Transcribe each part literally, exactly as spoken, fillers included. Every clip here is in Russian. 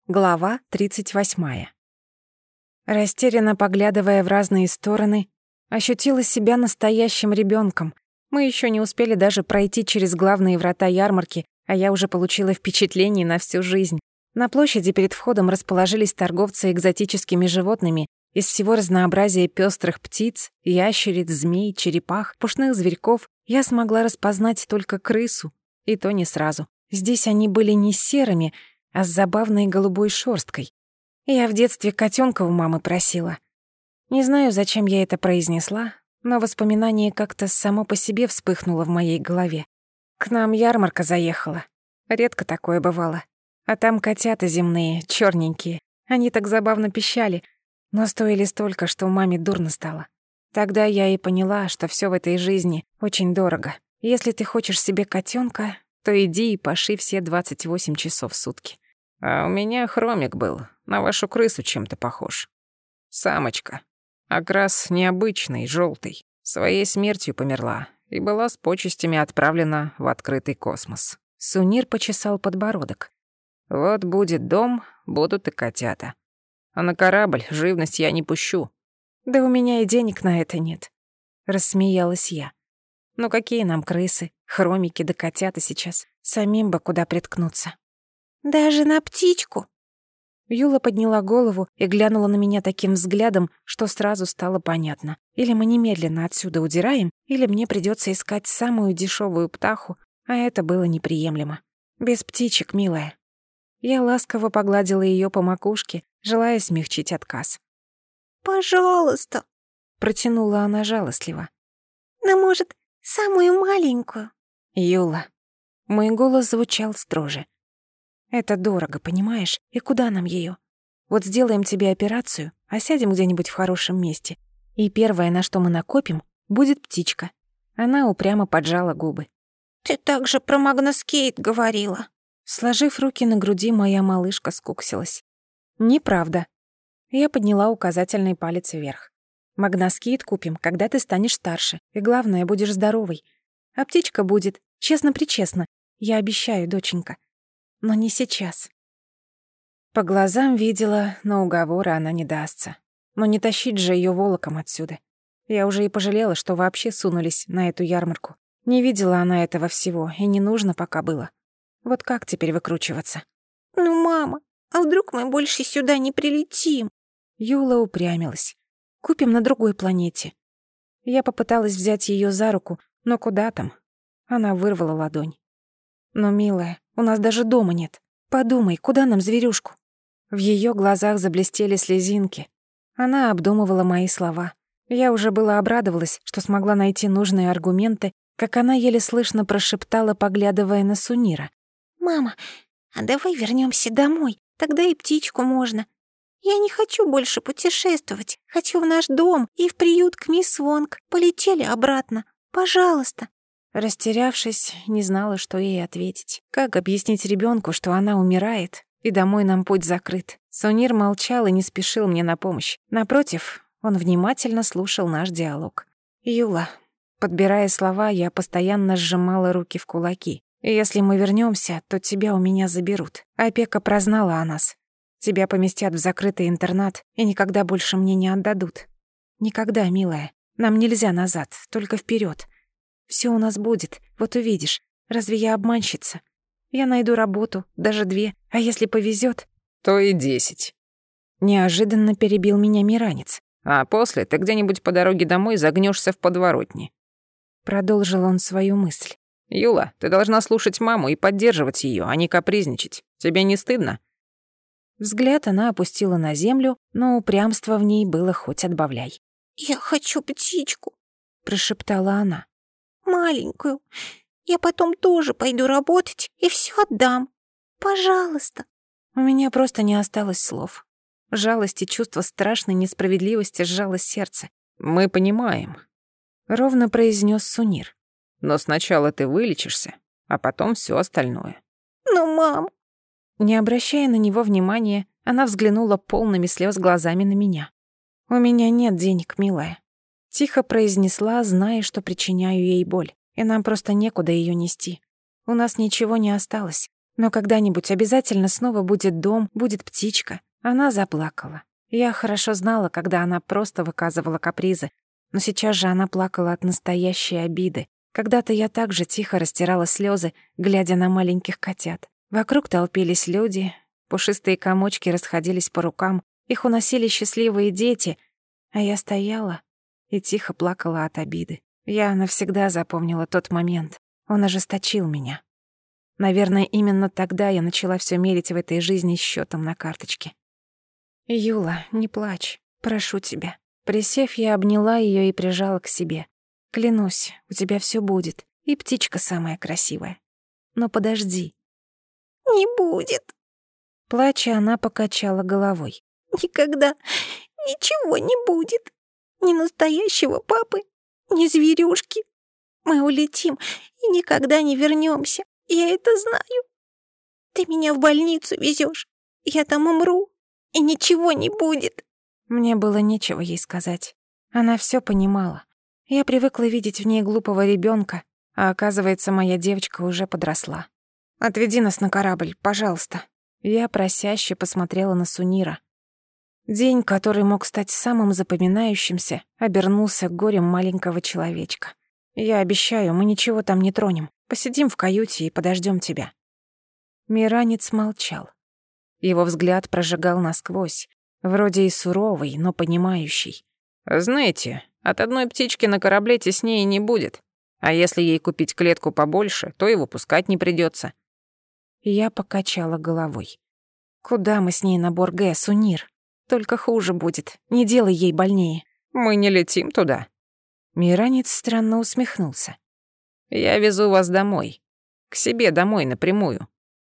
Глава тридцать восьмая. Растерянно поглядывая в разные стороны, ощутила себя настоящим ребёнком. Мы ещё не успели даже пройти через главные врата ярмарки, а я уже получила впечатление на всю жизнь. На площади перед входом расположились торговцы экзотическими животными. Из всего разнообразия пёстрых птиц, ящериц, змей, черепах, пушных зверьков я смогла распознать только крысу, и то не сразу. Здесь они были не серыми, а с забавной голубой шёрсткой. Я в детстве котёнка у мамы просила. Не знаю, зачем я это произнесла, но воспоминание как-то само по себе вспыхнуло в моей голове. К нам ярмарка заехала. Редко такое бывало. А там котята земные, чёрненькие. Они так забавно пищали, но стоили столько, что маме дурно стало. Тогда я и поняла, что всё в этой жизни очень дорого. Если ты хочешь себе котёнка, то иди и паши все двадцать восемь часов в сутки. А у меня хромик был, на вашу крысу чем-то похож. Самочка. Окрас необычный, жёлтый. Своей смертью померла и была с почестями отправлена в открытый космос. Сунир почесал подбородок. Вот будет дом, будут и котята. А на корабль живность я не пущу. Да у меня и денег на это нет. Рассмеялась я. Ну какие нам крысы, хромики да котята сейчас. Самим бы куда приткнуться. Даже на птичку? Юла подняла голову и глянула на меня таким взглядом, что сразу стало понятно. Или мы немедленно отсюда удираем, или мне придётся искать самую дешёвую птаху, а это было неприемлемо. Без птичек, милая. Я ласково погладила её по макушке, желая смягчить отказ. «Пожалуйста», — протянула она жалостливо. «Ну, может, самую маленькую?» «Юла». Мой голос звучал строже. «Это дорого, понимаешь? И куда нам её? Вот сделаем тебе операцию, а сядем где-нибудь в хорошем месте. И первое, на что мы накопим, будет птичка». Она упрямо поджала губы. «Ты так же про магноскейт говорила». Сложив руки на груди, моя малышка скуксилась. «Неправда». Я подняла указательный палец вверх. «Магноскейт купим, когда ты станешь старше, и главное, будешь здоровой. А птичка будет, честно-причестно. Я обещаю, доченька. Но не сейчас». По глазам видела, на уговоры она не дастся. Но не тащить же её волоком отсюда. Я уже и пожалела, что вообще сунулись на эту ярмарку. Не видела она этого всего, и не нужно пока было. Вот как теперь выкручиваться? «Ну, мама, а вдруг мы больше сюда не прилетим?» Юла упрямилась. «Купим на другой планете». Я попыталась взять её за руку, но куда там? Она вырвала ладонь. «Но, милая, у нас даже дома нет. Подумай, куда нам зверюшку?» В её глазах заблестели слезинки. Она обдумывала мои слова. Я уже было обрадовалась, что смогла найти нужные аргументы, как она еле слышно прошептала, поглядывая на Сунира. «Мама, а давай вернёмся домой, тогда и птичку можно. Я не хочу больше путешествовать. Хочу в наш дом и в приют к мисс Вонг. Полетели обратно. Пожалуйста». Растерявшись, не знала, что ей ответить. Как объяснить ребёнку, что она умирает, и домой нам путь закрыт? Сунир молчал и не спешил мне на помощь. Напротив, он внимательно слушал наш диалог. «Юла». Подбирая слова, я постоянно сжимала руки в кулаки. «Если мы вернёмся, то тебя у меня заберут. Опека прознала о нас. Тебя поместят в закрытый интернат и никогда больше мне не отдадут. Никогда, милая. Нам нельзя назад, только вперёд. Всё у нас будет, вот увидишь. Разве я обманщица? Я найду работу, даже две, а если повезёт...» «То и десять». Неожиданно перебил меня Миранец. «А после ты где-нибудь по дороге домой загнёшься в подворотне». Продолжил он свою мысль. «Юла, ты должна слушать маму и поддерживать её, а не капризничать. Тебе не стыдно?» Взгляд она опустила на землю, но упрямство в ней было хоть отбавляй. «Я хочу птичку», — прошептала она. «Маленькую. Я потом тоже пойду работать и всё отдам. Пожалуйста». У меня просто не осталось слов. Жалость и чувство страшной несправедливости сжало сердце. «Мы понимаем», — ровно произнёс Сунир. «Но сначала ты вылечишься, а потом всё остальное». «Ну, мам...» Не обращая на него внимания, она взглянула полными слёз глазами на меня. «У меня нет денег, милая», — тихо произнесла, зная, что причиняю ей боль, и нам просто некуда её нести. У нас ничего не осталось. Но когда-нибудь обязательно снова будет дом, будет птичка. Она заплакала. Я хорошо знала, когда она просто выказывала капризы, но сейчас же она плакала от настоящей обиды. Когда-то я также тихо растирала слезы, глядя на маленьких котят. Вокруг толпились люди, пушистые комочки расходились по рукам, их уносили счастливые дети, а я стояла и тихо плакала от обиды. Я навсегда запомнила тот момент. Он ожесточил меня. Наверное, именно тогда я начала всё мерить в этой жизни счётом на карточке. «Юла, не плачь, прошу тебя». Присев, я обняла её и прижала к себе. «Клянусь, у тебя всё будет, и птичка самая красивая. Но подожди». «Не будет». Плача, она покачала головой. «Никогда ничего не будет. Ни настоящего папы, ни зверюшки. Мы улетим и никогда не вернёмся. Я это знаю. Ты меня в больницу везёшь. Я там умру, и ничего не будет». Мне было нечего ей сказать. Она всё понимала. Я привыкла видеть в ней глупого ребёнка, а оказывается, моя девочка уже подросла. «Отведи нас на корабль, пожалуйста». Я просяще посмотрела на Сунира. День, который мог стать самым запоминающимся, обернулся горем маленького человечка. «Я обещаю, мы ничего там не тронем. Посидим в каюте и подождём тебя». Миранец молчал. Его взгляд прожигал насквозь, вроде и суровый, но понимающий. «Знаете, от одной птички на корабле теснее не будет. А если ей купить клетку побольше, то и выпускать не придётся». Я покачала головой. «Куда мы с ней на Борге, Сунир? Только хуже будет. Не делай ей больнее». «Мы не летим туда». Миранец странно усмехнулся. «Я везу вас домой. К себе домой напрямую».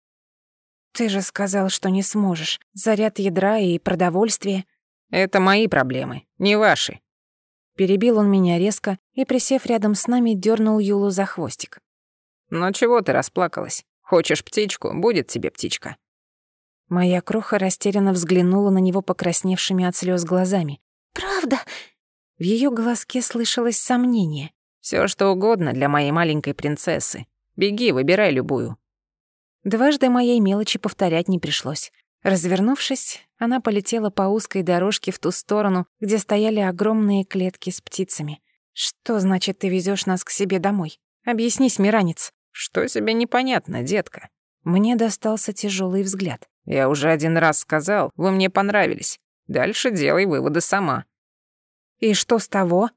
«Ты же сказал, что не сможешь. Заряд ядра и продовольствие». «Это мои проблемы, не ваши». Перебил он меня резко и, присев рядом с нами, дёрнул Юлу за хвостик. «Ну чего ты расплакалась? Хочешь птичку? Будет тебе птичка». Моя кроха растерянно взглянула на него покрасневшими от слёз глазами. «Правда?» В её глазке слышалось сомнение. «Всё что угодно для моей маленькой принцессы. Беги, выбирай любую». Дважды моей мелочи повторять не пришлось. Развернувшись, она полетела по узкой дорожке в ту сторону, где стояли огромные клетки с птицами. «Что значит, ты везёшь нас к себе домой? Объяснись, Миранец». «Что тебе непонятно, детка?» Мне достался тяжёлый взгляд. «Я уже один раз сказал, вы мне понравились. Дальше делай выводы сама». «И что с того?»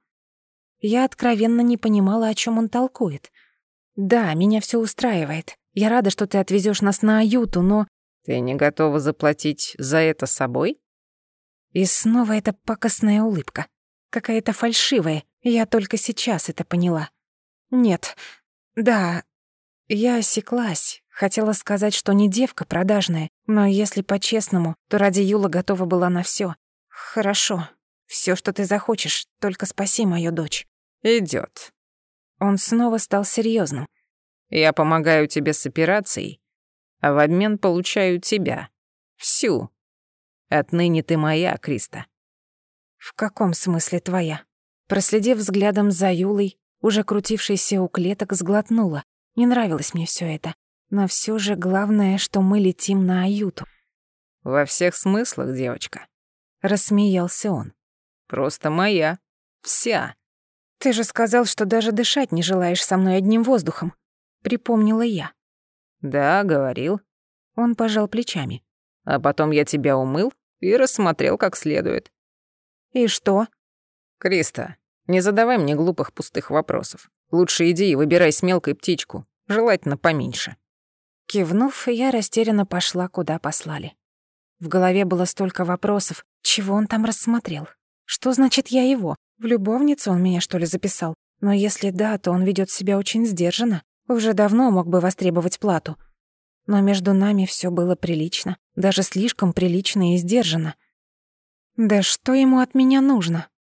Я откровенно не понимала, о чём он толкует. «Да, меня всё устраивает. Я рада, что ты отвезёшь нас на Аюту, но...» «Ты не готова заплатить за это собой?» И снова эта пакостная улыбка. Какая-то фальшивая. Я только сейчас это поняла. «Нет. Да...» Я осеклась. Хотела сказать, что не девка продажная, но если по-честному, то ради Юла готова была на всё. «Хорошо. Всё, что ты захочешь, только спаси мою дочь». Идёт. Он снова стал серьёзным. «Я помогаю тебе с операцией, а в обмен получаю тебя. Всю. Отныне ты моя, Криста». «В каком смысле твоя?» Проследив взглядом за Юлой, уже крутившейся у клеток, сглотнула. Не нравилось мне всё это. Но всё же главное, что мы летим на Аюту. «Во всех смыслах, девочка», — рассмеялся он. «Просто моя. Вся». «Ты же сказал, что даже дышать не желаешь со мной одним воздухом», — припомнила я. «Да, говорил». Он пожал плечами. «А потом я тебя умыл и рассмотрел как следует». «И что?» «Криста, не задавай мне глупых пустых вопросов. Лучше иди и выбирай с мелкой птичку, желательно поменьше». Кивнув, я растерянно пошла, куда послали. В голове было столько вопросов. Чего он там рассмотрел? Что значит я его? В любовницу он меня, что ли, записал? Но если да, то он ведёт себя очень сдержанно. Уже давно мог бы востребовать плату. Но между нами всё было прилично. Даже слишком прилично и сдержанно. Да что ему от меня нужно?